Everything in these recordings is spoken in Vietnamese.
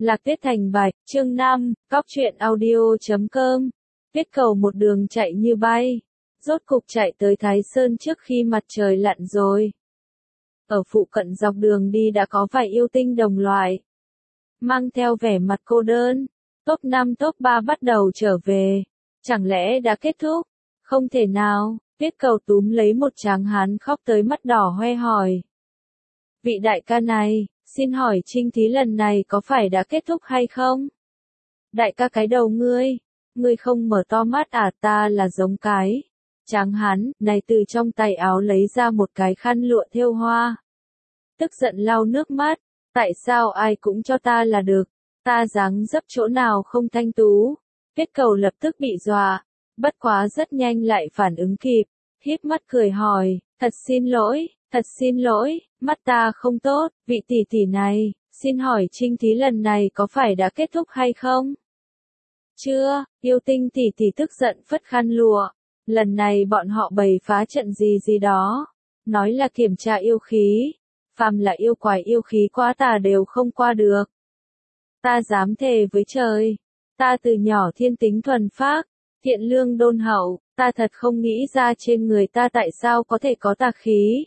Lạc Tuyết Thành Bạch, chương 5, Cóc truyện audio.com. Tuyết cầu một đường chạy như bay, rốt cục chạy tới Thái Sơn trước khi mặt trời lặn rồi. Ở phụ cận dọc đường đi đã có vài yêu tinh đồng loại. Mang theo vẻ mặt cô đơn, top 5 top 3 bắt đầu trở về. Chẳng lẽ đã kết thúc? Không thể nào, Tuyết cầu túm lấy một tráng hán khóc tới mắt đỏ hoe hỏi. Vị đại ca này, xin hỏi trinh thí lần này có phải đã kết thúc hay không? Đại ca cái đầu ngươi không mở to mắt à, ta là giống cái. Tráng hán này từ trong tay áo lấy ra một cái khăn lụa thêu hoa. Tức giận lau nước mắt, tại sao ai cũng cho ta là được, ta dáng dấp chỗ nào không thanh tú. Tuyết cầu lập tức bị dọa, bất quá rất nhanh lại phản ứng kịp, híp mắt cười hỏi, thật xin lỗi, mắt ta không tốt, vị tỷ tỷ này, xin hỏi trinh thí lần này có phải đã kết thúc hay không? Chưa, yêu tinh tỷ tỷ tức giận phất khăn lụa, lần này bọn họ bày phá trận gì đó, nói là kiểm tra yêu khí, phàm là yêu quái yêu khí quá tà đều không qua được. Ta dám thề với trời, ta từ nhỏ thiên tính thuần phác, thiện lương đôn hậu, ta thật không nghĩ ra trên người ta tại sao có thể có tà khí.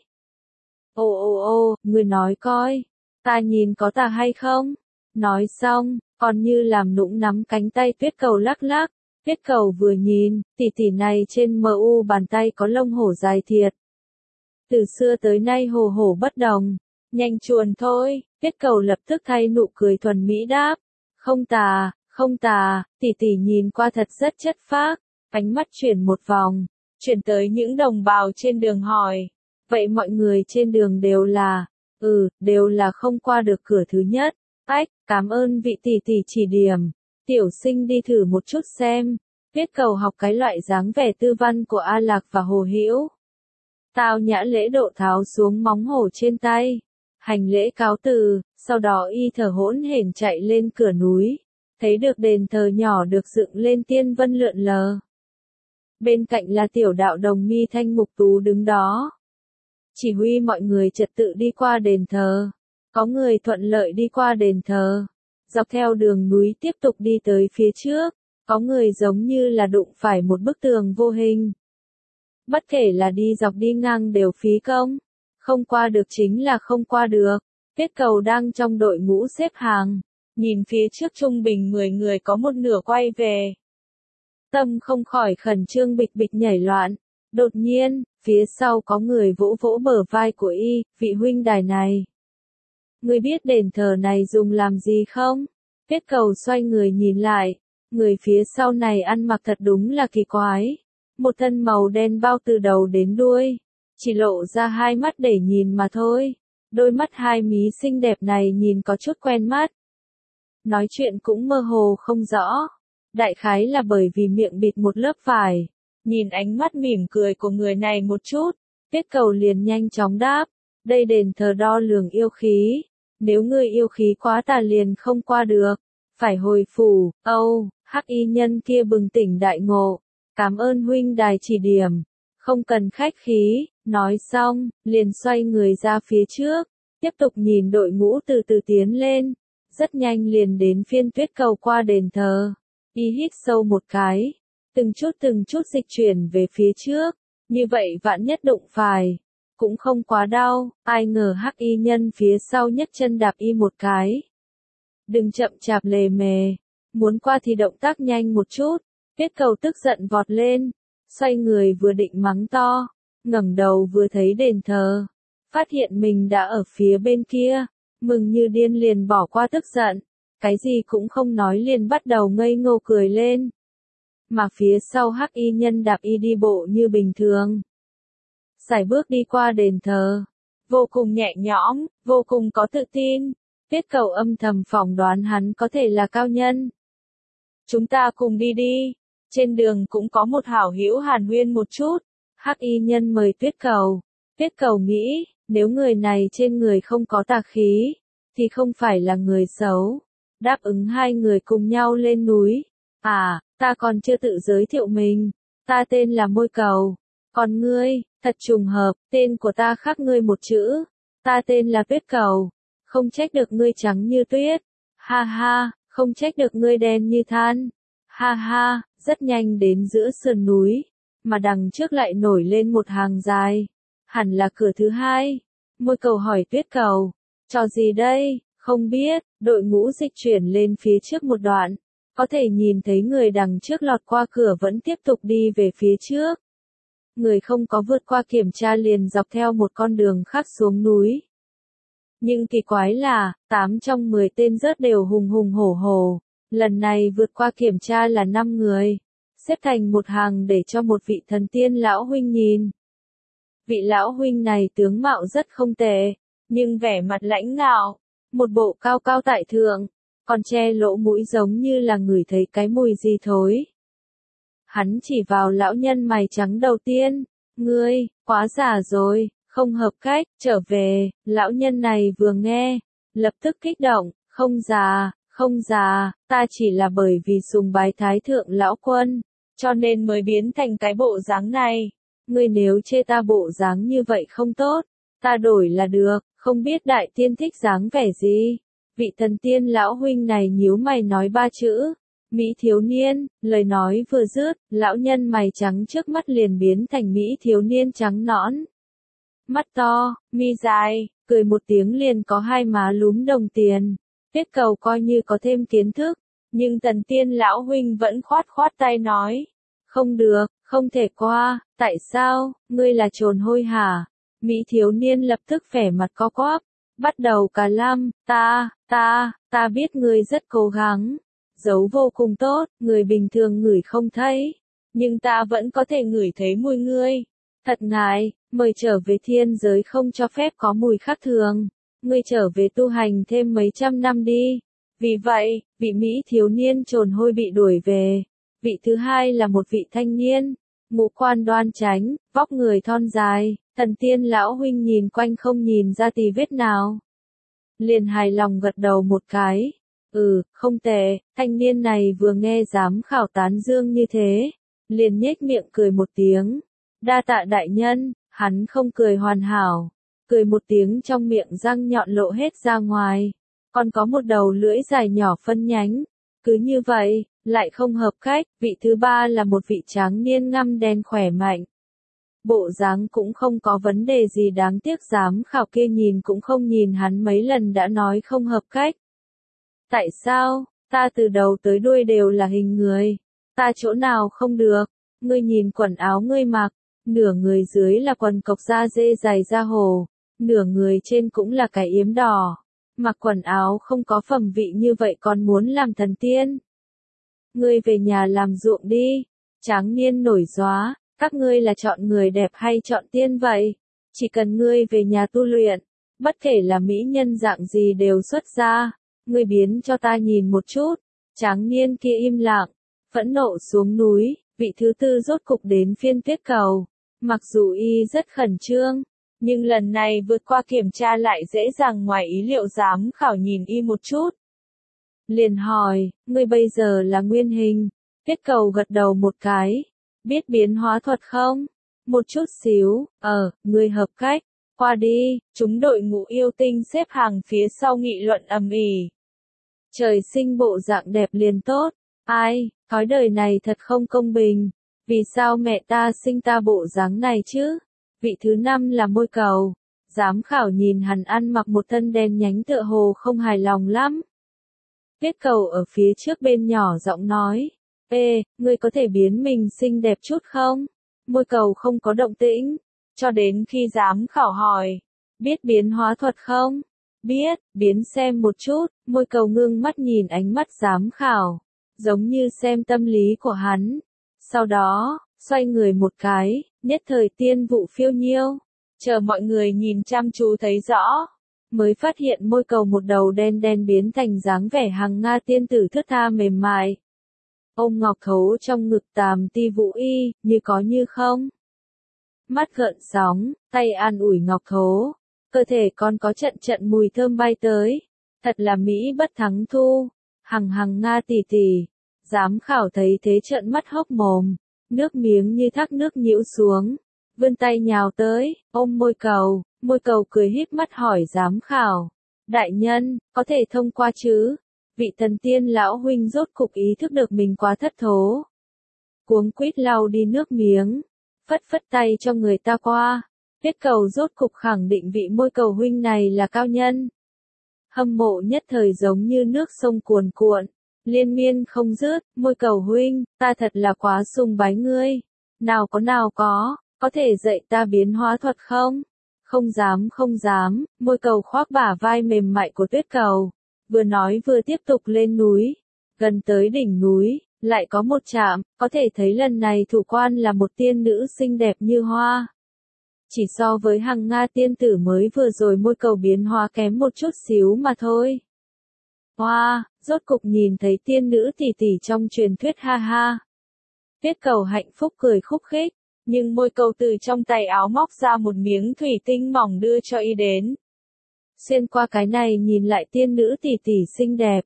Ô, người nói coi, ta nhìn có tà hay không? Nói xong, còn như làm nũng nắm cánh tay Tuyết cầu lắc lắc, Tuyết cầu vừa nhìn, tỷ tỷ này trên mu bàn tay có lông hổ dài thiệt. Từ xưa tới nay hồ hổ bất đồng, nhanh chuồn thôi, Tuyết cầu lập tức thay nụ cười thuần mỹ đáp, không tà, tỷ tỷ nhìn qua thật rất chất phác, ánh mắt chuyển một vòng, chuyển tới những đồng bào trên đường hỏi. Vậy mọi người trên đường đều là không qua được cửa thứ nhất. Ách, cảm ơn vị tỷ tỷ chỉ điểm. Tiểu sinh đi thử một chút xem. Tuyết cầu học cái loại dáng vẻ tư văn của A Lạc và Hồ Hữu. Tao nhã lễ độ tháo xuống móng hổ trên tay. Hành lễ cáo từ, sau đó y thở hỗn hển chạy lên cửa núi. Thấy được đền thờ nhỏ được dựng lên tiên vân lượn lờ. Bên cạnh là tiểu đạo đồng mi thanh mục tú đứng đó. Chỉ huy mọi người trật tự đi qua đền thờ. Có người thuận lợi đi qua đền thờ. Dọc theo đường núi tiếp tục đi tới phía trước. Có người giống như là đụng phải một bức tường vô hình. Bất kể là đi dọc đi ngang đều phí công. Không qua được chính là không qua được. Tuyết cầu đang trong đội ngũ xếp hàng. Nhìn phía trước trung bình 10 người có một nửa quay về. Tâm không khỏi khẩn trương bịch bịch nhảy loạn. Đột nhiên, phía sau có người vỗ vỗ bờ vai của y, vị huynh đài này. Ngươi biết đền thờ này dùng làm gì không? Tuyết cầu xoay người nhìn lại, người phía sau này ăn mặc thật đúng là kỳ quái. Một thân màu đen bao từ đầu đến đuôi, chỉ lộ ra hai mắt để nhìn mà thôi. Đôi mắt hai mí xinh đẹp này nhìn có chút quen mắt. Nói chuyện cũng mơ hồ không rõ. Đại khái là bởi vì miệng bịt một lớp vải. Nhìn ánh mắt mỉm cười của người này một chút, Tuyết cầu liền nhanh chóng đáp, đây đền thờ đo lường yêu khí, nếu ngươi yêu khí quá tà liền không qua được, phải hồi phủ. Hắc y nhân kia bừng tỉnh đại ngộ, cảm ơn huynh đài chỉ điểm, không cần khách khí, nói xong, liền xoay người ra phía trước, tiếp tục nhìn đội ngũ từ từ tiến lên, rất nhanh liền đến phiên Tuyết cầu qua đền thờ, y hít sâu một cái. Từng chút dịch chuyển về phía trước, như vậy vạn nhất đụng phải, cũng không quá đau, ai ngờ hắc y nhân phía sau nhấc chân đạp y một cái. Đừng chậm chạp lề mề, muốn qua thì động tác nhanh một chút, Tuyết cầu tức giận vọt lên, xoay người vừa định mắng to, ngẩng đầu vừa thấy đền thờ, phát hiện mình đã ở phía bên kia, mừng như điên liền bỏ qua tức giận, cái gì cũng không nói liền bắt đầu ngây ngô cười lên. Mà phía sau hắc y nhân đạp y đi bộ như bình thường. Sải bước đi qua đền thờ. Vô cùng nhẹ nhõm, vô cùng có tự tin. Tuyết cầu âm thầm phỏng đoán hắn có thể là cao nhân. Chúng ta cùng đi đi. Trên đường cũng có một hảo hữu hàn huyên một chút. Hắc y nhân mời Tuyết cầu. Tuyết cầu nghĩ, nếu người này trên người không có tà khí, thì không phải là người xấu. Đáp ứng hai người cùng nhau lên núi. Ta còn chưa tự giới thiệu mình, ta tên là Môi Cầu, còn ngươi, thật trùng hợp, tên của ta khác ngươi một chữ, ta tên là Tuyết Cầu, không trách được ngươi trắng như tuyết. Ha ha, không trách được ngươi đen như than. Ha ha, rất nhanh đến giữa sườn núi, mà đằng trước lại nổi lên một hàng dài. Hẳn là cửa thứ hai. Môi cầu hỏi Tuyết Cầu, trò gì đây, không biết, đội ngũ dịch chuyển lên phía trước một đoạn. Có thể nhìn thấy người đằng trước lọt qua cửa vẫn tiếp tục đi về phía trước. Người không có vượt qua kiểm tra liền dọc theo một con đường khác xuống núi. Nhưng kỳ quái là, 8 trong 10 tên rớt đều hùng hùng hổ hổ. Lần này vượt qua kiểm tra là 5 người. Xếp thành một hàng để cho một vị thần tiên lão huynh nhìn. Vị lão huynh này tướng mạo rất không tệ, nhưng vẻ mặt lãnh ngạo, một bộ cao cao tại thượng, còn che lỗ mũi giống như là ngửi thấy cái mùi gì thối. Hắn chỉ vào lão nhân mày trắng đầu tiên, ngươi, quá giả rồi, không hợp cách, trở về. Lão nhân này vừa nghe, lập tức kích động, không già, ta chỉ là bởi vì sùng bái thái thượng lão quân, cho nên mới biến thành cái bộ dáng này. Ngươi nếu chê ta bộ dáng như vậy không tốt, ta đổi là được, không biết đại tiên thích dáng vẻ gì. Vị thần tiên lão huynh này nhíu mày nói 3 chữ, Mỹ thiếu niên. Lời nói vừa dứt, lão nhân mày trắng trước mắt liền biến thành Mỹ thiếu niên trắng nõn. Mắt to, mi dài, cười một tiếng liền có hai má lúm đồng tiền. Tuyết Cầu coi như có thêm kiến thức, nhưng thần tiên lão huynh vẫn khoát tay nói. Không được, không thể qua, tại sao, ngươi là trồn hôi hả? Mỹ thiếu niên lập tức vẻ mặt co quắp, bắt đầu cà lăm, ta biết ngươi rất cố gắng, giấu vô cùng tốt, người bình thường ngửi không thấy, nhưng ta vẫn có thể ngửi thấy mùi ngươi. Thật ngại, mời trở về thiên giới không cho phép có mùi khác thường, ngươi trở về tu hành thêm mấy trăm năm đi. Vì vậy, vị Mỹ thiếu niên trồn hôi bị đuổi về. Vị thứ hai là một vị thanh niên, ngũ quan đoan chánh, vóc người thon dài, thần tiên lão huynh nhìn quanh không nhìn ra tì vết nào. Liền hài lòng gật đầu một cái. Không tệ. Thanh niên này vừa nghe giám khảo tán dương như thế, liền nhếch miệng cười một tiếng. Đa tạ đại nhân. Hắn không cười hoàn hảo, cười một tiếng trong miệng răng nhọn lộ hết ra ngoài, còn có một đầu lưỡi dài nhỏ phân nhánh. Cứ như vậy, lại không hợp cách. Vị thứ ba là một vị tráng niên ngăm đen khỏe mạnh. Bộ dáng cũng không có vấn đề gì, đáng tiếc giám khảo kia nhìn cũng không nhìn hắn mấy lần đã nói không hợp cách. Tại sao, ta từ đầu tới đuôi đều là hình người, ta chỗ nào không được? Ngươi nhìn quần áo ngươi mặc, nửa người dưới là quần cộc da dê dày da hồ, nửa người trên cũng là cái yếm đỏ. Mặc quần áo không có phẩm vị như vậy còn muốn làm thần tiên. Ngươi về nhà làm ruộng đi. Tráng niên nổi gióa, các ngươi là chọn người đẹp hay chọn tiên vậy? Chỉ cần ngươi về nhà tu luyện, bất kể là mỹ nhân dạng gì đều xuất ra. Ngươi biến cho ta nhìn một chút. Tráng niên kia im lặng, phẫn nộ xuống núi. Vị thứ tư rốt cục đến phiên Tuyết Cầu. Mặc dù y rất khẩn trương, nhưng lần này vượt qua kiểm tra lại dễ dàng ngoài ý liệu. Giám khảo nhìn y một chút, liền hỏi, ngươi bây giờ là nguyên hình? Tuyết Cầu gật đầu một cái. Biết biến hóa thuật không? Một chút xíu. Ngươi hợp cách. Qua đi. Chúng đội ngũ yêu tinh xếp hàng phía sau nghị luận ầm ĩ. Trời sinh bộ dạng đẹp liền tốt. Ai, thói đời này thật không công bình. Vì sao mẹ ta sinh ta bộ dáng này chứ? Vị thứ năm là Môi Cầu. Giám khảo nhìn hắn ăn mặc một thân đen nhánh tựa hồ không hài lòng lắm. Tuyết Cầu ở phía trước bên nhỏ giọng nói. Ngươi có thể biến mình xinh đẹp chút không? Môi Cầu không có động tĩnh, cho đến khi giám khảo hỏi. Biết biến hóa thuật không? Biết, biến xem một chút. Môi Cầu ngưng mắt nhìn ánh mắt giám khảo, giống như xem tâm lý của hắn. Sau đó, xoay người một cái, nhất thời tiên vụ phiêu nhiêu. Chờ mọi người nhìn chăm chú thấy rõ, mới phát hiện Môi Cầu một đầu đen đen biến thành dáng vẻ hằng nga tiên tử thướt tha mềm mại. Ôm ngọc thấu trong ngực tàm ti vũ y, như có như không. Mắt gợn sóng, tay an ủi ngọc thố. Cơ thể còn có trận trận mùi thơm bay tới. Thật là mỹ bất thắng thu. Hằng nga tỉ tỉ. Giám khảo thấy thế trợn mắt hốc mồm. Nước miếng như thác nước nhiễu xuống. Vươn tay nhào tới, ôm Môi Cầu. Môi Cầu cười híp mắt hỏi giám khảo. Đại nhân, có thể thông qua chứ? Vị thần tiên lão huynh rốt cục ý thức được mình quá thất thố. Cuống quýt lau đi nước miếng, phất phất tay cho người ta qua. Tuyết cầu rốt cục khẳng định vị môi cầu huynh này là cao nhân. Hâm mộ nhất thời giống như nước sông cuồn cuộn, liên miên không dứt. Môi cầu huynh, ta thật là quá sùng bái ngươi. Nào có thể dạy ta biến hóa thuật không? Không dám, môi cầu khoác bả vai mềm mại của tuyết cầu. Vừa nói vừa tiếp tục lên núi. Gần tới đỉnh núi, lại có một trạm, có thể thấy lần này thủ quan là một tiên nữ xinh đẹp như hoa. Chỉ so với Hằng Nga tiên tử mới vừa rồi môi cầu biến hóa kém một chút xíu mà thôi. Hoa, rốt cục nhìn thấy tiên nữ tỷ tỷ trong truyền thuyết ha ha. Tuyết cầu hạnh phúc cười khúc khích, nhưng môi cầu từ trong tay áo móc ra một miếng thủy tinh mỏng đưa cho y đến. Xuyên qua cái này nhìn lại tiên nữ tỷ tỷ xinh đẹp.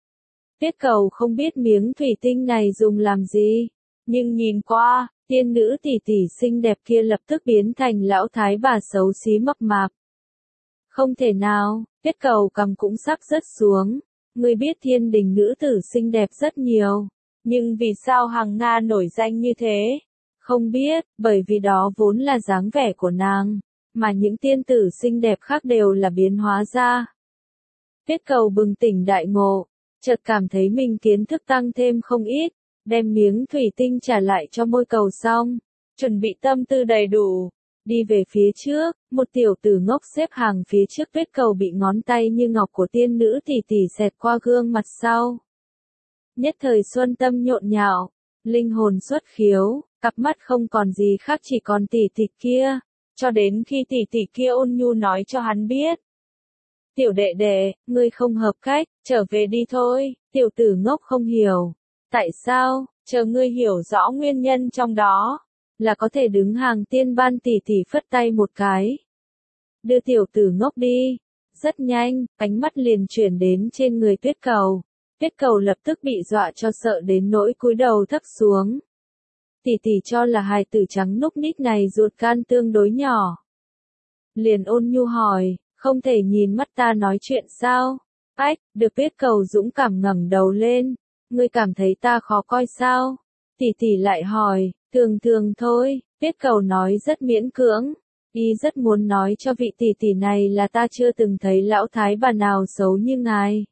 Tuyết cầu không biết miếng thủy tinh này dùng làm gì, nhưng nhìn qua, tiên nữ tỷ tỷ xinh đẹp kia lập tức biến thành lão thái bà xấu xí mập mạp. Không thể nào, tuyết cầu cầm cũng sắp rớt xuống. Ngươi biết thiên đình nữ tử xinh đẹp rất nhiều, nhưng vì sao Hằng Nga nổi danh như thế? Không biết, bởi vì đó vốn là dáng vẻ của nàng, mà những tiên tử xinh đẹp khác đều là biến hóa ra. Tuyết cầu bừng tỉnh đại ngộ, chợt cảm thấy mình kiến thức tăng thêm không ít, đem miếng thủy tinh trả lại cho môi cầu xong, chuẩn bị tâm tư đầy đủ, đi về phía trước. Một tiểu tử ngốc xếp hàng phía trước tuyết cầu bị ngón tay như ngọc của tiên nữ tỷ tỷ xẹt qua gương mặt sau. Nhất thời xuân tâm nhộn nhạo, linh hồn xuất khiếu, cặp mắt không còn gì khác chỉ còn tỷ tỷ kia, cho đến khi tỷ tỷ kia ôn nhu nói cho hắn biết. Tiểu đệ đệ, ngươi không hợp cách, trở về đi thôi. Tiểu tử ngốc không hiểu. Tại sao? Chờ ngươi hiểu rõ nguyên nhân trong đó, là có thể đứng hàng tiên ban. Tỷ tỷ phất tay một cái, đưa tiểu tử ngốc đi. Rất nhanh, ánh mắt liền chuyển đến trên người tuyết cầu. Tuyết cầu lập tức bị dọa cho sợ đến nỗi cúi đầu thấp xuống. Tỷ tỷ cho là hài tử trắng núc nít này ruột gan tương đối nhỏ. Liền ôn nhu hỏi, không thể nhìn mắt ta nói chuyện sao? Ách, được. Tuyết cầu dũng cảm ngẩng đầu lên. Ngươi cảm thấy ta khó coi sao? Tỷ tỷ lại hỏi, thường thường thôi. Tuyết cầu nói rất miễn cưỡng. Y rất muốn nói cho vị tỷ tỷ này là ta chưa từng thấy lão thái bà nào xấu như ngài.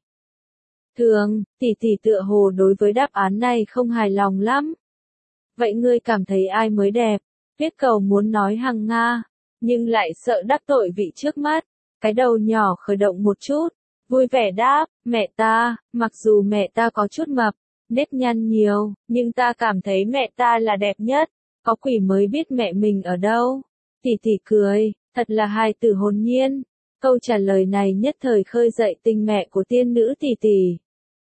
Thường, tỷ tỷ tựa hồ đối với đáp án này không hài lòng lắm. Vậy ngươi cảm thấy ai mới đẹp? Tuyết cầu muốn nói Hằng Nga, nhưng lại sợ đắc tội vị trước mắt. Cái đầu nhỏ khởi động một chút, vui vẻ đáp, mẹ ta. Mặc dù mẹ ta có chút mập, nếp nhăn nhiều, nhưng ta cảm thấy mẹ ta là đẹp nhất. Có quỷ mới biết mẹ mình ở đâu. Tỷ tỷ cười, thật là hài tử hồn nhiên. Câu trả lời này nhất thời khơi dậy tình mẹ của tiên nữ tỷ tỷ.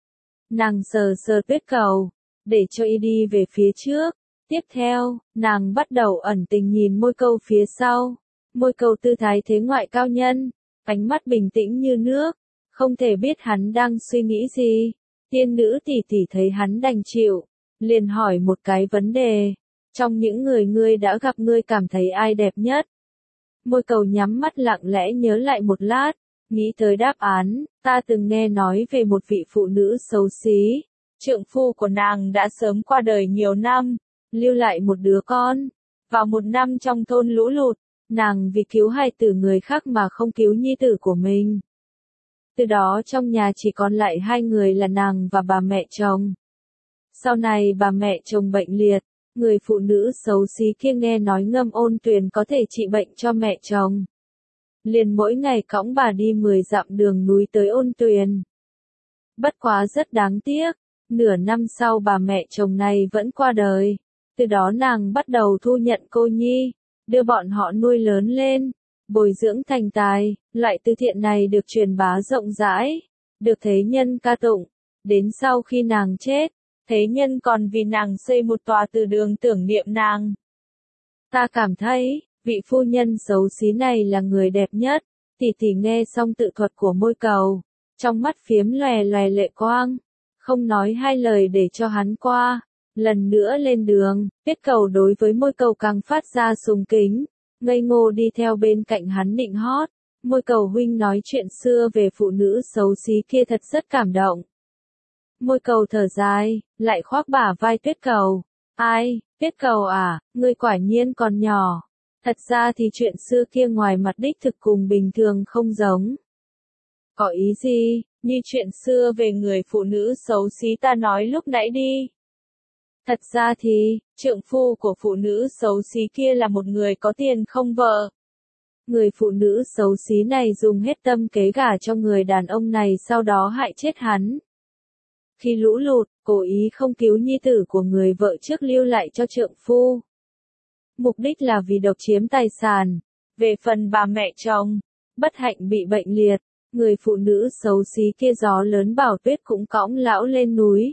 Nàng sờ sờ tuyết cầu, để cho y đi về phía trước. Tiếp theo, nàng bắt đầu ẩn tình nhìn môi cầu phía sau. Môi cầu tư thái thế ngoại cao nhân, ánh mắt bình tĩnh như nước, không thể biết hắn đang suy nghĩ gì. Tiên nữ tỷ tỷ thấy hắn đành chịu, liền hỏi một cái vấn đề. Trong những người ngươi đã gặp ngươi cảm thấy ai đẹp nhất? Môi cầu nhắm mắt lặng lẽ nhớ lại một lát, nghĩ tới đáp án. Ta từng nghe nói về một vị phụ nữ xấu xí. Trượng phu của nàng đã sớm qua đời nhiều năm, lưu lại một đứa con. Vào một năm trong thôn lũ lụt, nàng vì cứu hài tử người khác mà không cứu nhi tử của mình. Từ đó trong nhà chỉ còn lại hai người là nàng và bà mẹ chồng. Sau này bà mẹ chồng bệnh liệt, người phụ nữ xấu xí kia nghe nói Ngâm Ôn Tuyền có thể trị bệnh cho mẹ chồng. Liền mỗi ngày cõng bà đi 10 dặm đường núi tới Ôn Tuyền. Bất quá rất đáng tiếc, nửa năm sau bà mẹ chồng này vẫn qua đời. Từ đó nàng bắt đầu thu nhận cô nhi, đưa bọn họ nuôi lớn lên, bồi dưỡng thành tài. Loại từ thiện này được truyền bá rộng rãi, được thế nhân ca tụng. Đến sau khi nàng chết, thế nhân còn vì nàng xây một tòa từ đường tưởng niệm nàng. Ta cảm thấy, vị phu nhân xấu xí này là người đẹp nhất. Tỷ tỷ nghe xong tự thuật của môi cầu, trong mắt phiếm lòe lòe lệ quang, không nói hai lời để cho hắn qua. Lần nữa lên đường, tuyết cầu đối với môi cầu càng phát ra sùng kính, ngây ngô đi theo bên cạnh hắn nịnh hót. Môi cầu huynh nói chuyện xưa về phụ nữ xấu xí kia thật rất cảm động. Môi cầu thở dài, lại khoác bả vai Tuyết Cầu. Ai, Tuyết Cầu à, ngươi quả nhiên còn nhỏ. Thật ra thì chuyện xưa kia ngoài mặt đích thực cùng bình thường không giống. Có ý gì, như chuyện xưa về người phụ nữ xấu xí ta nói lúc nãy đi. Thật ra thì, trượng phu của phụ nữ xấu xí kia là một người có tiền không vợ. Người phụ nữ xấu xí này dùng hết tâm kế gả cho người đàn ông này sau đó hại chết hắn. Khi lũ lụt, cố ý không cứu nhi tử của người vợ trước lưu lại cho trượng phu. Mục đích là vì độc chiếm tài sản. Về phần bà mẹ chồng, bất hạnh bị bệnh liệt, người phụ nữ xấu xí kia gió lớn Bảo Tuyết cũng cõng lão lên núi.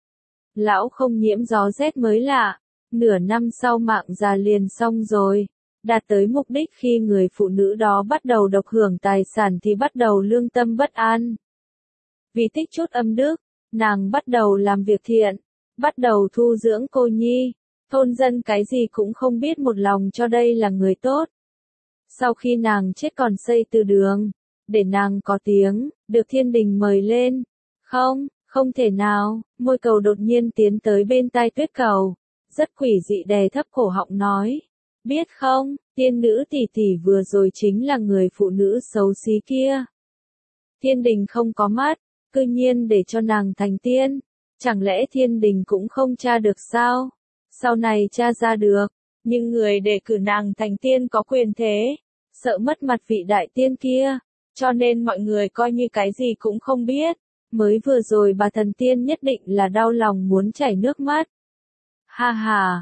Lão không nhiễm gió rét mới lạ, nửa năm sau mạng già liền xong rồi. Đạt tới mục đích khi người phụ nữ đó bắt đầu độc hưởng tài sản thì bắt đầu lương tâm bất an. Vì tích chút âm đức, nàng bắt đầu làm việc thiện, bắt đầu thu dưỡng cô nhi. Thôn dân cái gì cũng không biết một lòng cho đây là người tốt. Sau khi nàng chết còn xây từ đường, để nàng có tiếng, được thiên đình mời lên. Không, không thể nào, môi cầu đột nhiên tiến tới bên tai Tuyết Cầu, rất quỷ dị đè thấp cổ họng nói. Biết không, tiên nữ tỷ tỷ vừa rồi chính là người phụ nữ xấu xí kia. Thiên đình không có mắt, cư nhiên để cho nàng thành tiên. Chẳng lẽ thiên đình cũng không tra được sao? Sau này tra ra được, nhưng người đề cử nàng thành tiên có quyền thế, sợ mất mặt vị đại tiên kia, cho nên mọi người coi như cái gì cũng không biết. Mới vừa rồi bà thần tiên nhất định là đau lòng muốn chảy nước mắt. Ha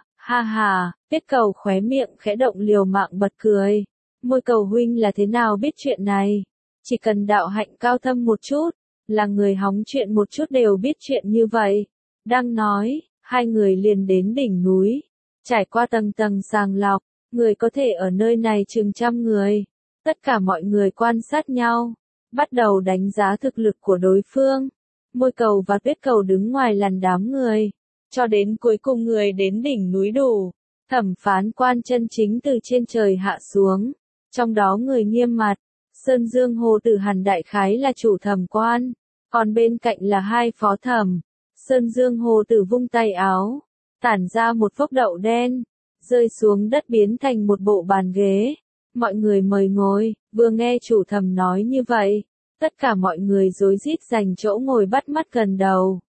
ha, Tuyết Cầu khóe miệng khẽ động liều mạng bật cười. Môi cầu huynh là thế nào biết chuyện này? Chỉ cần đạo hạnh cao thâm một chút, là người hóng chuyện một chút đều biết chuyện như vậy. Đang nói, hai người liền đến đỉnh núi, trải qua tầng tầng sàng lọc, người có thể ở nơi này chừng 100 người. Tất cả mọi người quan sát nhau, bắt đầu đánh giá thực lực của đối phương. Môi cầu và Tuyết Cầu đứng ngoài làn đám người, cho đến cuối cùng người đến đỉnh núi đủ. Thẩm phán quan chân chính từ trên trời hạ xuống, trong đó người nghiêm mặt, Sơn Dương Hồ Tử Hàn đại khái là chủ thẩm quan, còn bên cạnh là hai phó thẩm. Sơn Dương Hồ Tử vung tay áo, tản ra một phốc đậu đen, rơi xuống đất biến thành một bộ bàn ghế. Mọi người mời ngồi, vừa nghe chủ thẩm nói như vậy, tất cả mọi người rối rít giành chỗ ngồi bắt mắt gần đầu.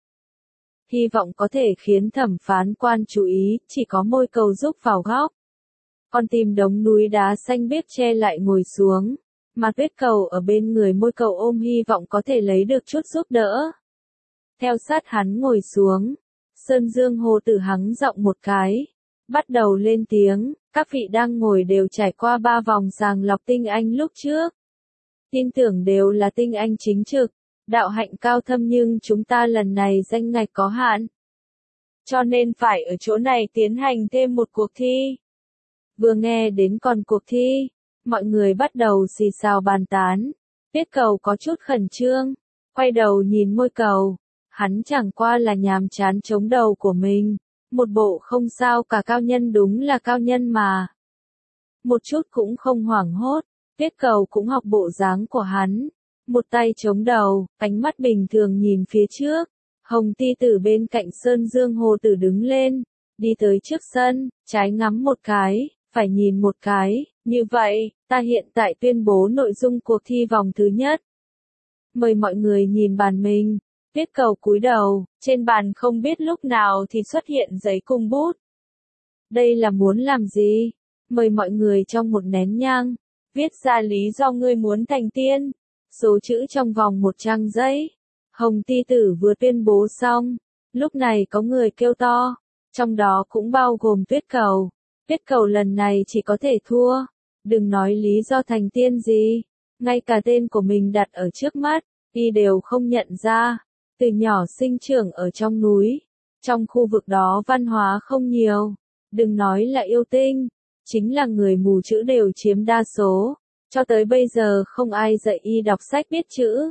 Hy vọng có thể khiến thẩm phán quan chú ý, chỉ có môi cầu rúc vào góc. Còn tìm đống núi đá xanh biếc che lại ngồi xuống, mà Tuyết Cầu ở bên người môi cầu ôm hy vọng có thể lấy được chút giúp đỡ. Theo sát hắn ngồi xuống, Sơn Dương Hồ Tử hắng giọng một cái, bắt đầu lên tiếng, các vị đang ngồi đều trải qua 3 vòng sàng lọc tinh anh lúc trước. Tin tưởng đều là tinh anh chính trực, đạo hạnh cao thâm nhưng chúng ta lần này danh ngạch có hạn. Cho nên phải ở chỗ này tiến hành thêm một cuộc thi. Vừa nghe đến còn cuộc thi, mọi người bắt đầu xì xào bàn tán. Tuyết Cầu có chút khẩn trương, quay đầu nhìn môi cầu. Hắn chẳng qua là nhàm chán chống đầu của mình. Một bộ không sao cả cao nhân đúng là cao nhân mà. Một chút cũng không hoảng hốt, Tuyết Cầu cũng học bộ dáng của hắn. Một tay chống đầu, ánh mắt bình thường nhìn phía trước. Hồng Ti Tử bên cạnh Sơn Dương Hồ Tử đứng lên, đi tới trước sân, trái ngắm một cái, phải nhìn một cái. Như vậy, ta hiện tại tuyên bố nội dung cuộc thi vòng thứ nhất. Mời mọi người nhìn bàn mình. Tuyết Cầu cúi đầu, trên bàn không biết lúc nào thì xuất hiện giấy cùng bút. Đây là muốn làm gì? Mời mọi người trong một nén nhang, viết ra lý do ngươi muốn thành tiên. Số chữ trong vòng một trang giấy. Hồng Ti Tử vừa tuyên bố xong, lúc này có người kêu to, trong đó cũng bao gồm Tuyết Cầu. Tuyết Cầu lần này chỉ có thể thua, đừng nói lý do thành tiên gì, ngay cả tên của mình đặt ở trước mắt, y đều không nhận ra. Từ nhỏ sinh trưởng ở trong núi, trong khu vực đó văn hóa không nhiều, đừng nói là yêu tinh, chính là người mù chữ đều chiếm đa số, cho tới bây giờ không ai dạy y đọc sách biết chữ.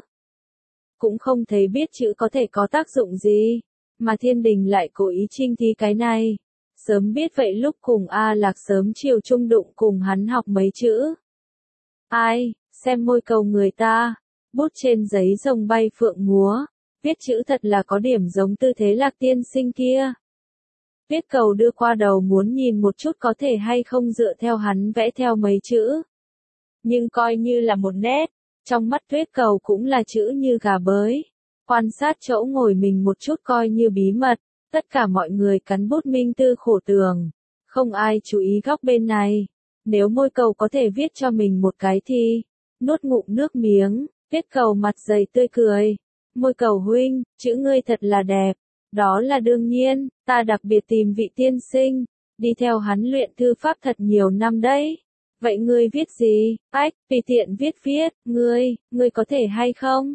Cũng không thấy biết chữ có thể có tác dụng gì, mà thiên đình lại cố ý chinh thí cái này. Sớm biết vậy lúc cùng A Lạc sớm chiều chung đụng cùng hắn học mấy chữ. Ai, xem môi cầu người ta, bút trên giấy rồng bay phượng múa, viết chữ thật là có điểm giống tư thế Lạc tiên sinh kia. Tuyết cầu đưa qua đầu muốn nhìn một chút có thể hay không dựa theo hắn vẽ theo mấy chữ. Nhưng coi như là một nét, trong mắt tuyết cầu cũng là chữ như gà bới. Quan sát chỗ ngồi mình một chút coi như bí mật, tất cả mọi người cắn bút minh tư khổ tường. Không ai chú ý góc bên này. Nếu môi cầu có thể viết cho mình một cái thì, nuốt ngụm nước miếng, tuyết cầu mặt dày tươi cười. Môi cầu huynh, chữ ngươi thật là đẹp. Đó là đương nhiên, ta đặc biệt tìm vị tiên sinh, đi theo hắn luyện thư pháp thật nhiều năm đấy. Vậy ngươi viết gì? Ách, tùy tiện viết, ngươi có thể hay không?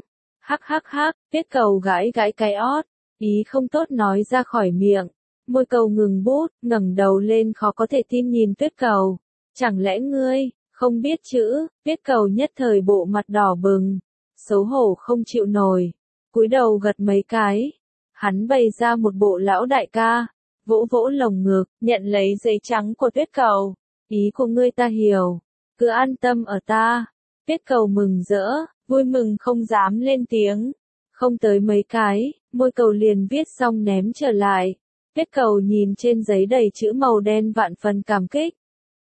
Hắc, tuyết cầu gãi gãi cái ót, ý không tốt nói ra khỏi miệng. Môi cầu ngừng bút, ngẩng đầu lên khó có thể tin nhìn tuyết cầu. Chẳng lẽ ngươi, không biết chữ? Tuyết cầu nhất thời bộ mặt đỏ bừng, xấu hổ không chịu nổi, cúi đầu gật mấy cái. Hắn bày ra một bộ lão đại ca, vỗ vỗ lồng ngực, nhận lấy giấy trắng của tuyết cầu. Ý của ngươi ta hiểu, cứ an tâm ở ta. Tuyết cầu mừng rỡ, vui mừng không dám lên tiếng. Không tới mấy cái, môi cầu liền viết xong ném trở lại. Tuyết cầu nhìn trên giấy đầy chữ màu đen vạn phần cảm kích.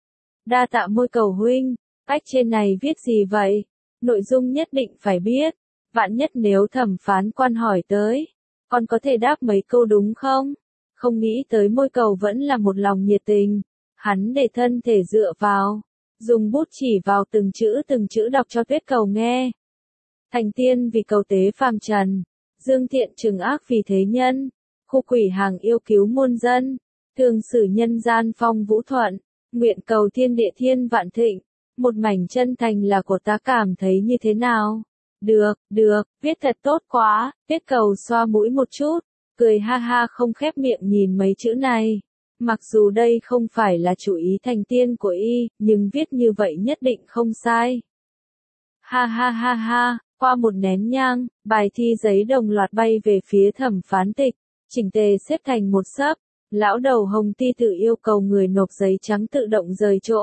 Đa tạ môi cầu huynh, ách trên này viết gì vậy? Nội dung nhất định phải biết. Vạn nhất nếu thẩm phán quan hỏi tới, con có thể đáp mấy câu đúng không? Không nghĩ tới môi cầu vẫn là một lòng nhiệt tình. Hắn để thân thể dựa vào, dùng bút chỉ vào từng chữ đọc cho tuyết cầu nghe. Thành tiên vì cầu tế phàm trần, dương thiện trừng ác vì thế nhân, khu quỷ hàng yêu cứu muôn dân, thường xử nhân gian phong vũ thuận, nguyện cầu thiên địa thiên vạn thịnh. Một mảnh chân thành là của ta, cảm thấy như thế nào? Được, viết thật tốt quá. Tuyết cầu xoa mũi một chút, cười ha ha không khép miệng nhìn mấy chữ này. Mặc dù đây không phải là chủ ý thành tiên của y, nhưng viết như vậy nhất định không sai. Ha, qua một nén nhang, bài thi giấy đồng loạt bay về phía thẩm phán tịch, chỉnh tề xếp thành một xấp. Lão đầu Hồng Ti tự yêu cầu người nộp giấy trắng tự động rời chỗ.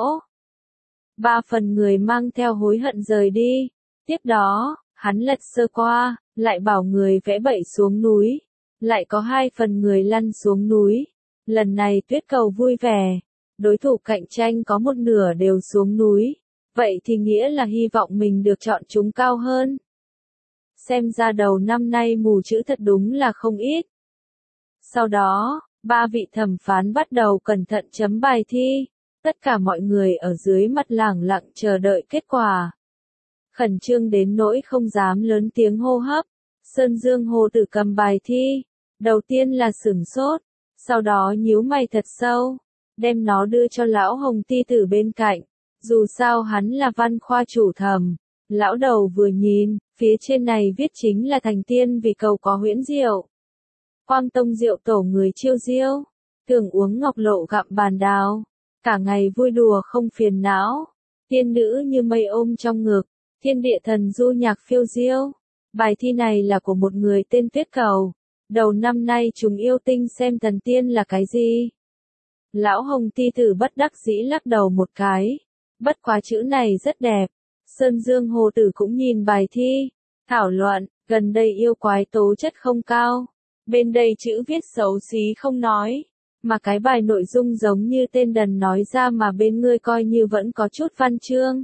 3 phần người mang theo hối hận rời đi. Tiếp đó, hắn lật sơ qua, lại bảo người vẽ bậy xuống núi. Lại có 2 phần người lăn xuống núi. Lần này tuyết cầu vui vẻ. Đối thủ cạnh tranh có một nửa đều xuống núi. Vậy thì nghĩa là hy vọng mình được chọn chúng cao hơn. Xem ra đầu năm nay mù chữ thật đúng là không ít. Sau đó, 3 vị thẩm phán bắt đầu cẩn thận chấm bài thi. Tất cả mọi người ở dưới mặt lẳng lặng chờ đợi kết quả. Khẩn trương đến nỗi không dám lớn tiếng hô hấp. Sơn Dương Hồ Tử cầm bài thi. Đầu tiên là sửng sốt. Sau đó nhíu mày thật sâu. Đem nó đưa cho lão Hồng Ti Tử bên cạnh. Dù sao hắn là văn khoa chủ thẩm. Lão đầu vừa nhìn, phía trên này viết chính là thành tiên vì cầu có huyễn diệu. Quang tông diệu tổ người chiêu diêu. Thường uống ngọc lộ gặm bàn đào. Cả ngày vui đùa không phiền não. Tiên nữ như mây ôm trong ngực. Thiên địa thần du nhạc phiêu diêu. Bài thi này là của một người tên Tuyết Cầu. Đầu năm nay chúng yêu tinh xem thần tiên là cái gì? Lão Hồng Ti Tử bất đắc dĩ lắc đầu một cái. Bất quá chữ này rất đẹp. Sơn Dương Hồ Tử cũng nhìn bài thi. Thảo luận, gần đây yêu quái tố chất không cao. Bên đây chữ viết xấu xí không nói. Mà cái bài nội dung giống như tên đần nói ra mà bên ngươi coi như vẫn có chút văn chương.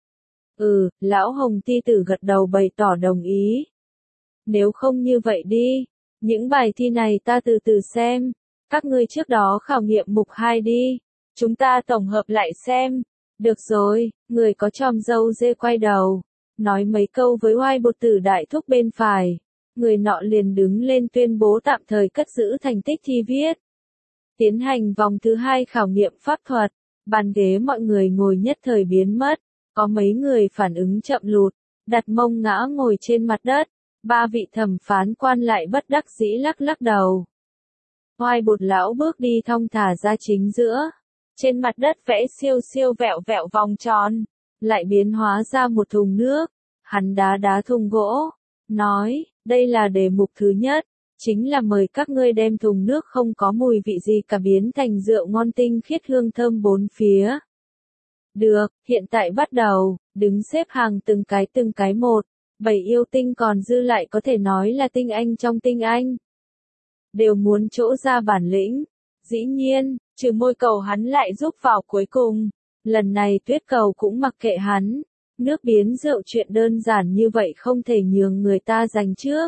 Lão Hồng Ti Tử gật đầu bày tỏ đồng ý. Nếu không như vậy đi. Những bài thi này ta từ từ xem. Các ngươi trước đó khảo nghiệm mục 2 đi. Chúng ta tổng hợp lại xem. Được rồi, người có chòm râu dê quay đầu. Nói mấy câu với oai bột tử đại thúc bên phải. Người nọ liền đứng lên tuyên bố tạm thời cất giữ thành tích thi viết. Tiến hành vòng thứ 2 khảo nghiệm pháp thuật. Bàn ghế mọi người ngồi nhất thời biến mất. Có mấy người phản ứng chậm lụt. Đặt mông ngã ngồi trên mặt đất. 3 vị thẩm phán quan lại bất đắc dĩ lắc đầu. Oai bột lão bước đi thong thả ra chính giữa. Trên mặt đất vẽ siêu vẹo vòng tròn. Lại biến hóa ra một thùng nước. Hắn đá thùng gỗ. Nói, đây là đề mục thứ nhất. Chính là mời các ngươi đem thùng nước không có mùi vị gì cả biến thành rượu ngon tinh khiết hương thơm bốn phía. Được, hiện tại bắt đầu, đứng xếp hàng từng cái một. 7 yêu tinh còn dư lại có thể nói là tinh anh trong tinh anh. Đều muốn chỗ ra bản lĩnh. Dĩ nhiên, trừ môi cầu hắn lại giúp vào cuối cùng. Lần này tuyết cầu cũng mặc kệ hắn. Nước biến rượu chuyện đơn giản như vậy không thể nhường người ta giành trước.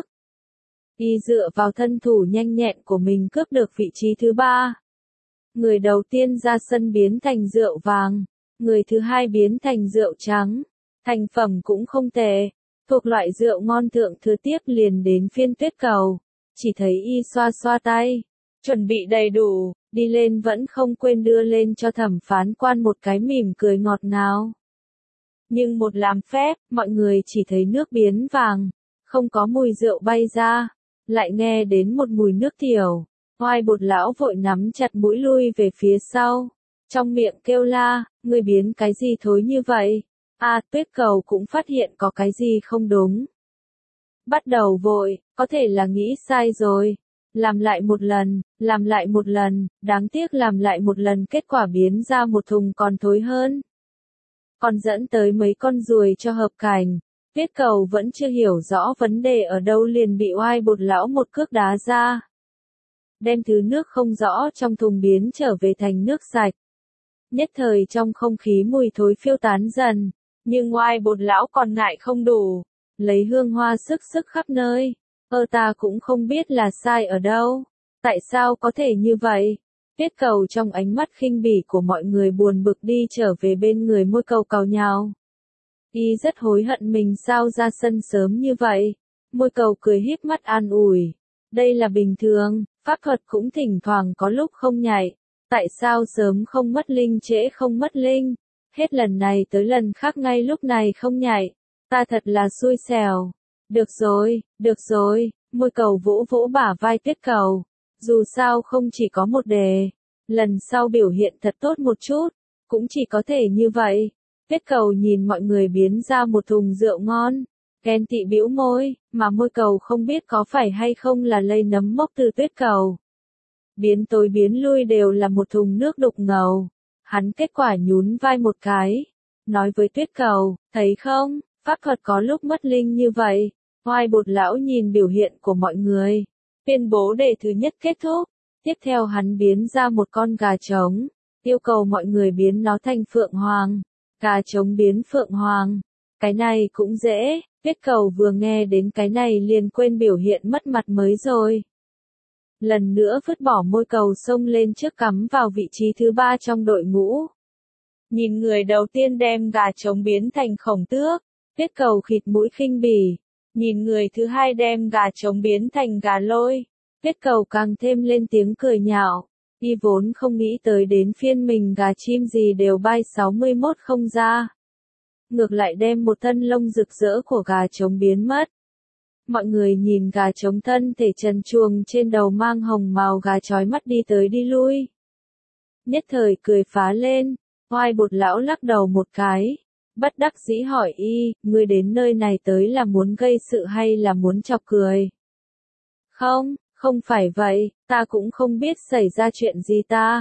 Y dựa vào thân thủ nhanh nhẹn của mình cướp được vị trí thứ 3. Người đầu tiên ra sân biến thành rượu vàng. Người thứ hai biến thành rượu trắng. Thành phẩm cũng không tệ. Thuộc loại rượu ngon thượng thứ tiếp liền đến phiên tuyết cầu. Chỉ thấy y xoa xoa tay. Chuẩn bị đầy đủ, đi lên vẫn không quên đưa lên cho thẩm phán quan một cái mỉm cười ngọt ngào. Nhưng một làm phép, mọi người chỉ thấy nước biến vàng. Không có mùi rượu bay ra. Lại nghe đến một mùi nước tiểu. Oai bột lão vội nắm chặt mũi lui về phía sau. Trong miệng kêu la, người biến cái gì thối như vậy? Tuyết cầu cũng phát hiện có cái gì không đúng. Bắt đầu vội, có thể là nghĩ sai rồi. Làm lại một lần, đáng tiếc làm lại một lần kết quả biến ra một thùng còn thối hơn. Còn dẫn tới mấy con ruồi cho hợp cảnh. Tuyết cầu vẫn chưa hiểu rõ vấn đề ở đâu liền bị oai bột lão một cước đá ra. Đem thứ nước không rõ trong thùng biến trở về thành nước sạch. Nhất thời trong không khí mùi thối phiêu tán dần, nhưng oai bột lão còn ngại không đủ, lấy hương hoa sức khắp nơi. Ta cũng không biết là sai ở đâu, tại sao có thể như vậy? Tuyết cầu trong ánh mắt khinh bỉ của mọi người buồn bực đi trở về bên người môi cầu cào nhào. Y rất hối hận mình sao ra sân sớm như vậy. Môi cầu cười híp mắt an ủi. Đây là bình thường, pháp thuật cũng thỉnh thoảng có lúc không nhạy. Tại sao sớm không mất linh trễ không mất linh? Hết lần này tới lần khác ngay lúc này không nhạy. Ta thật là xui xẻo. Được rồi, môi cầu vỗ vỗ bả vai tuyết cầu. Dù sao không chỉ có một đề. Lần sau biểu hiện thật tốt một chút. Cũng chỉ có thể như vậy. Tuyết cầu nhìn mọi người biến ra một thùng rượu ngon. Ghen tị bĩu môi, mà môi cầu không biết có phải hay không là lây nấm mốc từ tuyết cầu. Biến tới biến lui đều là một thùng nước đục ngầu. Hắn kết quả nhún vai một cái. Nói với tuyết cầu, thấy không, pháp thuật có lúc mất linh như vậy. Oai bột lão nhìn biểu hiện của mọi người. Tuyên bố đề thứ nhất kết thúc. Tiếp theo hắn biến ra một con gà trống. Yêu cầu mọi người biến nó thành phượng hoàng. Gà trống biến phượng hoàng. Cái này cũng dễ. Tuyết cầu vừa nghe đến cái này liền quên biểu hiện mất mặt mới rồi. Lần nữa vứt bỏ môi cầu xông lên trước cắm vào vị trí thứ 3 trong đội ngũ. Nhìn người đầu tiên đem gà trống biến thành khổng tước, tuyết cầu khịt mũi khinh bỉ. Nhìn người thứ hai đem gà trống biến thành gà lôi, tuyết cầu càng thêm lên tiếng cười nhạo. Y vốn không nghĩ tới đến phiên mình gà chim gì đều bay 61 không ra. Ngược lại đem một thân lông rực rỡ của gà trống biến mất. Mọi người nhìn gà trống thân thể trần truồng trên đầu mang hồng màu gà chói mắt đi tới đi lui. Nhất thời cười phá lên, oai bột lão lắc đầu một cái. Bất đắc dĩ hỏi y, ngươi đến nơi này tới là muốn gây sự hay là muốn chọc cười? Không phải vậy, ta cũng không biết xảy ra chuyện gì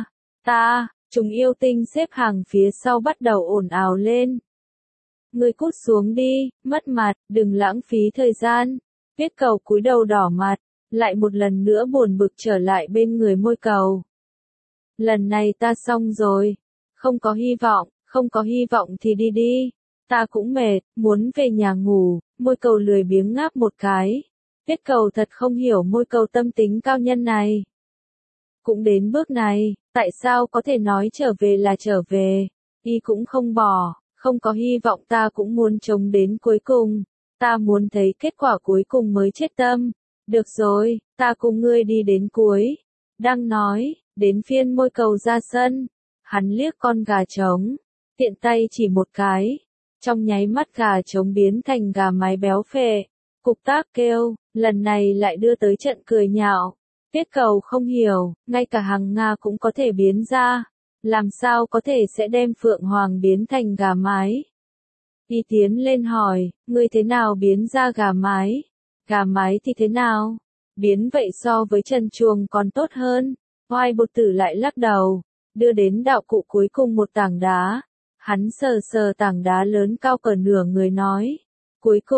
chúng yêu tinh xếp hàng phía sau bắt đầu ồn ào lên. Ngươi cút xuống đi, mất mặt, đừng lãng phí thời gian. Tuyết cầu cúi đầu đỏ mặt, lại một lần nữa buồn bực trở lại bên người môi cầu. Lần này ta xong rồi, không có hy vọng thì đi đi, ta cũng mệt, muốn về nhà ngủ, môi cầu lười biếng ngáp một cái. Tuyết cầu thật không hiểu môi cầu tâm tính cao nhân này. Cũng đến bước này, tại sao có thể nói trở về là trở về, y cũng không bỏ, không có hy vọng ta cũng muốn chống đến cuối cùng. Ta muốn thấy kết quả cuối cùng mới chết tâm. Được rồi, ta cùng ngươi đi đến cuối. Đang nói, đến phiên môi cầu ra sân. Hắn liếc con gà trống. Tiện tay chỉ một cái. Trong nháy mắt gà trống biến thành gà mái béo phệ. Cục tác kêu, lần này lại đưa tới trận cười nhạo. Tuyết cầu không hiểu, ngay cả hàng Nga cũng có thể biến ra. Làm sao có thể sẽ đem phượng hoàng biến thành gà mái? Y tiến lên hỏi, ngươi thế nào biến ra gà mái? Gà mái thì thế nào? Biến vậy so với trần truồng còn tốt hơn. Oai bột tử lại lắc đầu, đưa đến đạo cụ cuối cùng một tảng đá. Hắn sờ sờ tảng đá lớn cao cỡ nửa người nói. Cuối cùng,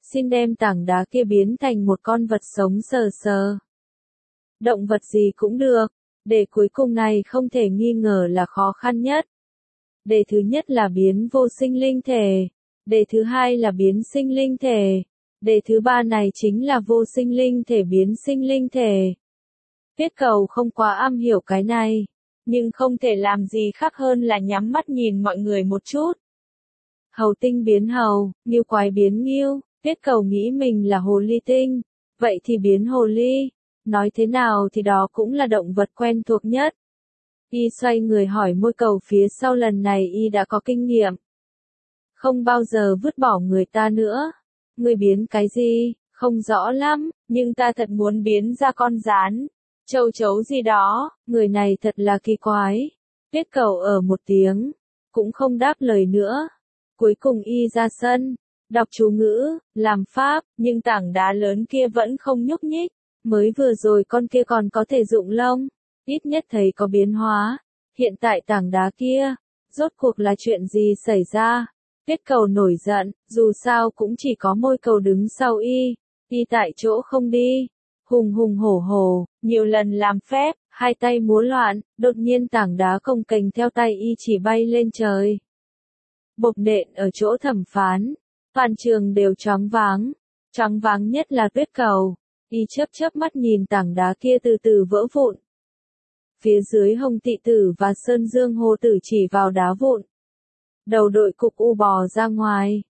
xin đem tảng đá kia biến thành một con vật sống sờ sờ. Động vật gì cũng được. Đề cuối cùng này không thể nghi ngờ là khó khăn nhất. Đề thứ nhất là biến vô sinh linh thể. Đề thứ hai là biến sinh linh thể. Đề thứ ba này chính là vô sinh linh thể biến sinh linh thể. Viết cầu không quá am hiểu cái này, nhưng không thể làm gì khác hơn là nhắm mắt nhìn mọi người một chút. Hầu tinh biến hầu, ngưu quái biến ngưu, viết cầu nghĩ mình là hồ ly tinh, vậy thì biến hồ ly. Nói thế nào thì đó cũng là động vật quen thuộc nhất. Y xoay người hỏi môi cầu phía sau, lần này Y đã có kinh nghiệm. Không bao giờ vứt bỏ người ta nữa. Người biến cái gì, không rõ lắm, nhưng ta thật muốn biến ra con gián, châu chấu gì đó, người này thật là kỳ quái. Viết cầu ở một tiếng, cũng không đáp lời nữa. Cuối cùng Y ra sân, đọc chú ngữ, làm pháp, nhưng tảng đá lớn kia vẫn không nhúc nhích. Mới vừa rồi con kia còn có thể rụng lông, ít nhất thấy có biến hóa. Hiện tại tảng đá kia, rốt cuộc là chuyện gì xảy ra? Viết cầu nổi giận, dù sao cũng chỉ có môi cầu đứng sau Y tại chỗ không đi. Hùng hùng hổ hổ, nhiều lần làm phép, hai tay múa loạn, đột nhiên tảng đá cồng kềnh theo tay Y chỉ bay lên trời. Bộp nện ở chỗ thẩm phán, toàn trường đều choáng váng nhất là Viết cầu. Y chớp mắt nhìn tảng đá kia từ từ vỡ vụn. Phía dưới Hồng Tị Tử và Sơn Dương Hồ Tử chỉ vào đá vụn. Đầu đội cục u bò ra ngoài.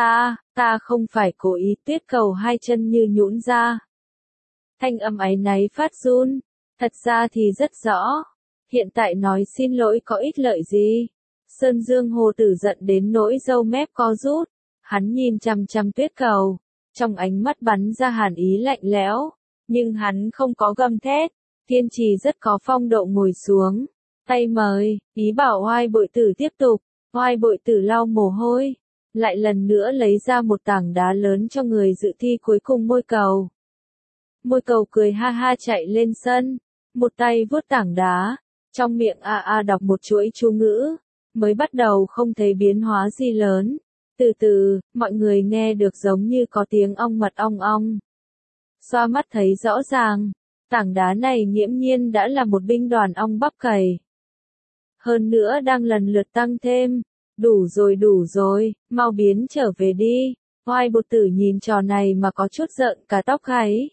Ta không phải cố ý. Tuyết cầu hai chân như nhũn ra. Thanh âm áy náy phát run. Thật ra thì rất rõ. Hiện tại nói xin lỗi có ích lợi gì? Sơn Dương Hồ Tử giận đến nỗi râu mép co rút. Hắn nhìn chằm chằm Tuyết cầu. Trong ánh mắt bắn ra hàn ý lạnh lẽo, nhưng hắn không có gầm thét, kiên trì rất có phong độ ngồi xuống, tay mời, ý bảo Oai Bội Tử tiếp tục. Oai Bội Tử lau mồ hôi, lại lần nữa lấy ra một tảng đá lớn cho người dự thi cuối cùng môi cầu. Môi cầu cười ha ha chạy lên sân, một tay vuốt tảng đá, trong miệng đọc một chuỗi chú ngữ, mới bắt đầu không thấy biến hóa gì lớn. Từ từ, mọi người nghe được giống như có tiếng ong mật ong ong. Xoa mắt thấy rõ ràng, tảng đá này nghiễm nhiên đã là một binh đoàn ong bắp cày. Hơn nữa đang lần lượt tăng thêm. Đủ rồi, mau biến trở về đi. Oai Bột Tử nhìn trò này mà có chút giận cả tóc gáy.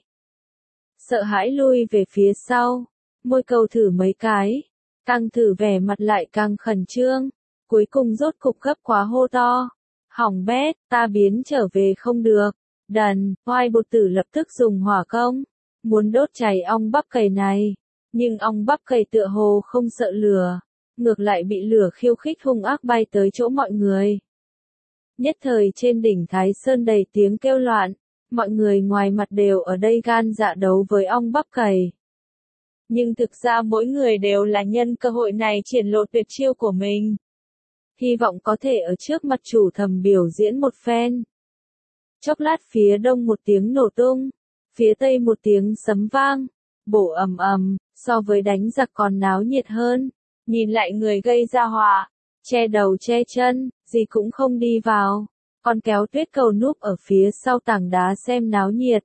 Sợ hãi lui về phía sau, môi cầu thử mấy cái, càng thử vẻ mặt lại càng khẩn trương, cuối cùng rốt cục gấp quá hô to. Hỏng bét, ta biến trở về không được. Đần, Oai Bột Tử lập tức dùng hỏa công, muốn đốt cháy ong bắp cày này. Nhưng ong bắp cày tựa hồ không sợ lửa, ngược lại bị lửa khiêu khích hung ác bay tới chỗ mọi người. Nhất thời trên đỉnh Thái Sơn đầy tiếng kêu loạn, mọi người ngoài mặt đều ở đây gan dạ đấu với ong bắp cày. Nhưng thực ra mỗi người đều là nhân cơ hội này triển lộ tuyệt chiêu của mình. Hy vọng có thể ở trước mặt chủ thầm biểu diễn một phen. Chốc lát phía đông một tiếng nổ tung, phía tây một tiếng sấm vang, bổ ầm ầm, so với đánh giặc còn náo nhiệt hơn. Nhìn lại người gây ra họa, che đầu che chân, gì cũng không đi vào, còn kéo Tuyết cầu núp ở phía sau tảng đá xem náo nhiệt.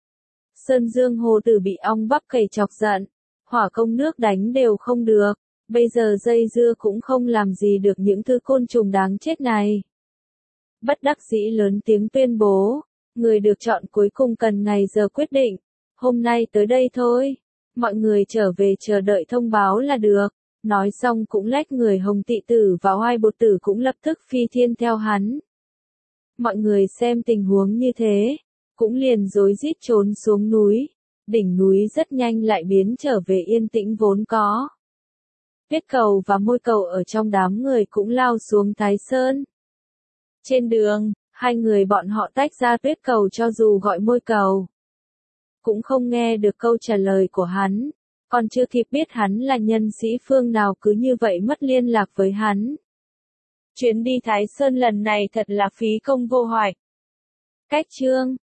Sơn Dương Hồ Tử bị ong bắp cày chọc giận, hỏa công nước đánh đều không được, bây giờ dây dưa cũng không làm gì được những thứ côn trùng đáng chết này. Bất đắc dĩ lớn tiếng tuyên bố, người được chọn cuối cùng cần ngày giờ quyết định, hôm nay tới đây thôi, mọi người trở về chờ đợi thông báo là được. Nói xong cũng lách người Hồng Tị Tử và Oai Bột Tử cũng lập tức phi thiên theo hắn. Mọi người xem tình huống như thế, cũng liền rối rít trốn xuống núi. Đỉnh núi rất nhanh lại biến trở về yên tĩnh vốn có. Viết cầu và môi cầu ở trong đám người cũng lao xuống Thái Sơn. Trên đường, hai người bọn họ tách ra. Viết cầu cho dù gọi môi cầu, cũng không nghe được câu trả lời của hắn. Còn chưa kịp biết hắn là nhân sĩ phương nào cứ như vậy mất liên lạc với hắn. Chuyến đi Thái Sơn lần này thật là phí công vô hoạch. Cách chương